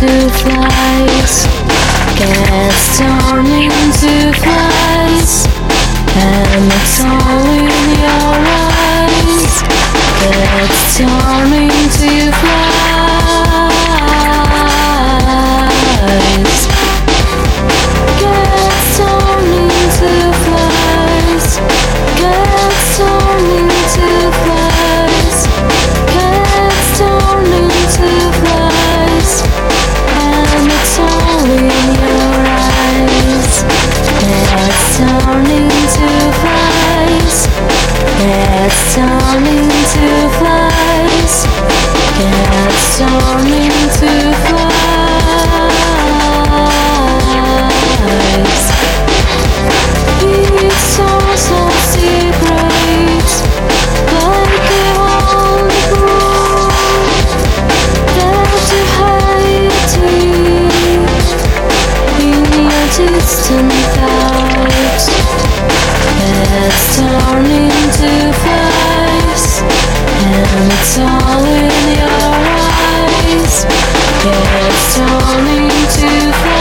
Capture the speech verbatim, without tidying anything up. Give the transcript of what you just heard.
into flies, gets torn into flies, and it's all in your eyes, gets torn into flies, gets torn into flies, gets torn into flies, gets torn into flies, and it's all in your eyes, gets torn into flies, gets torn into flies, gets torn into flies. It's all so secrets, like a holy groove that you hide deep in your distant thoughts. It's torn into flies, and it's all in your eyes. It's torn into flies.